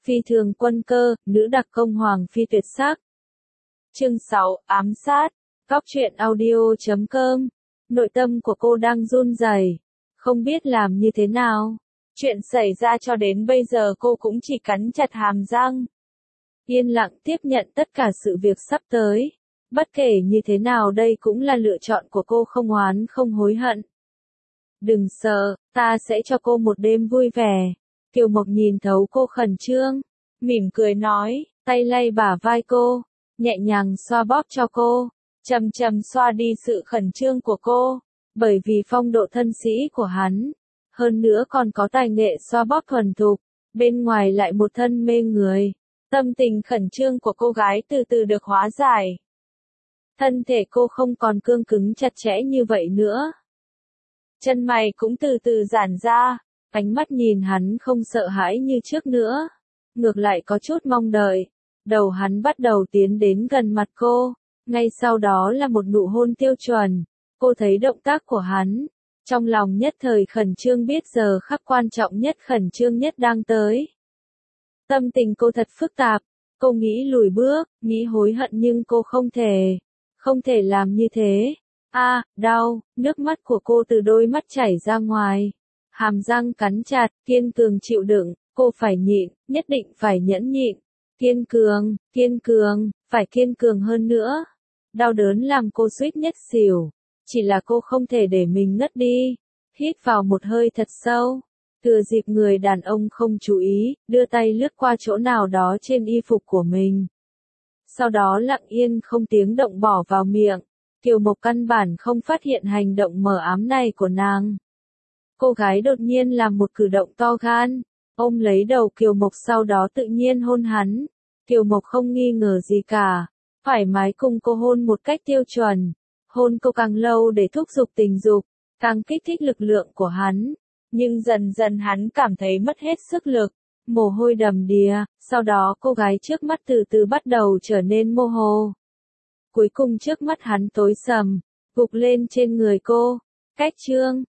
Phi thường quân cơ, nữ đặc công hoàng phi tuyệt sắc. Chương 6, ám sát. Góc truyện audio.com. Nội tâm của cô đang run rẩy, không biết làm như thế nào. Chuyện xảy ra cho đến bây giờ cô cũng chỉ cắn chặt hàm răng. Yên lặng tiếp nhận tất cả sự việc sắp tới. Bất kể như thế nào đây cũng là lựa chọn của cô, không oán không hối hận. Đừng sợ, ta sẽ cho cô một đêm vui vẻ. Kiều Mộc nhìn thấu cô khẩn trương, mỉm cười nói, tay lay bả vai cô, nhẹ nhàng xoa bóp cho cô, chậm chậm xoa đi sự khẩn trương của cô, bởi vì phong độ thân sĩ của hắn, hơn nữa còn có tài nghệ xoa bóp thuần thục, bên ngoài lại một thân mê người, tâm tình khẩn trương của cô gái từ từ được hóa giải. Thân thể cô không còn cương cứng chặt chẽ như vậy nữa. Chân mày cũng từ từ giãn ra, ánh mắt nhìn hắn không sợ hãi như trước nữa, ngược lại có chút mong đợi. Đầu hắn bắt đầu tiến đến gần mặt cô, ngay sau đó là một nụ hôn tiêu chuẩn. Cô thấy động tác của hắn, trong lòng nhất thời khẩn trương, biết giờ khắc quan trọng nhất, khẩn trương nhất đang tới. Tâm tình cô thật phức tạp, cô nghĩ lùi bước, nghĩ hối hận nhưng cô không thể làm như thế. Đau, nước mắt của cô từ đôi mắt chảy ra ngoài. Hàm răng cắn chặt, kiên cường chịu đựng, cô phải nhịn, nhất định phải nhẫn nhịn. Kiên cường, phải kiên cường hơn nữa. Đau đớn làm cô suýt nhất xỉu. Chỉ là cô không thể để mình ngất đi. Hít vào một hơi thật sâu. Thừa dịp người đàn ông không chú ý, đưa tay lướt qua chỗ nào đó trên y phục của mình. Sau đó lặng yên không tiếng động bỏ vào miệng. Kiều Mộc căn bản không phát hiện hành động mờ ám này của nàng. Cô gái đột nhiên làm một cử động to gan, ôm lấy đầu Kiều Mộc, sau đó tự nhiên hôn hắn. Kiều Mộc không nghi ngờ gì cả, thoải mái cùng cô hôn một cách tiêu chuẩn. Hôn cô càng lâu để thúc giục tình dục, càng kích thích lực lượng của hắn. Nhưng dần dần hắn cảm thấy mất hết sức lực, mồ hôi đầm đìa, sau đó cô gái trước mắt từ từ bắt đầu trở nên mơ hồ. Cuối cùng trước mắt hắn tối sầm, gục lên trên người cô. Cách chương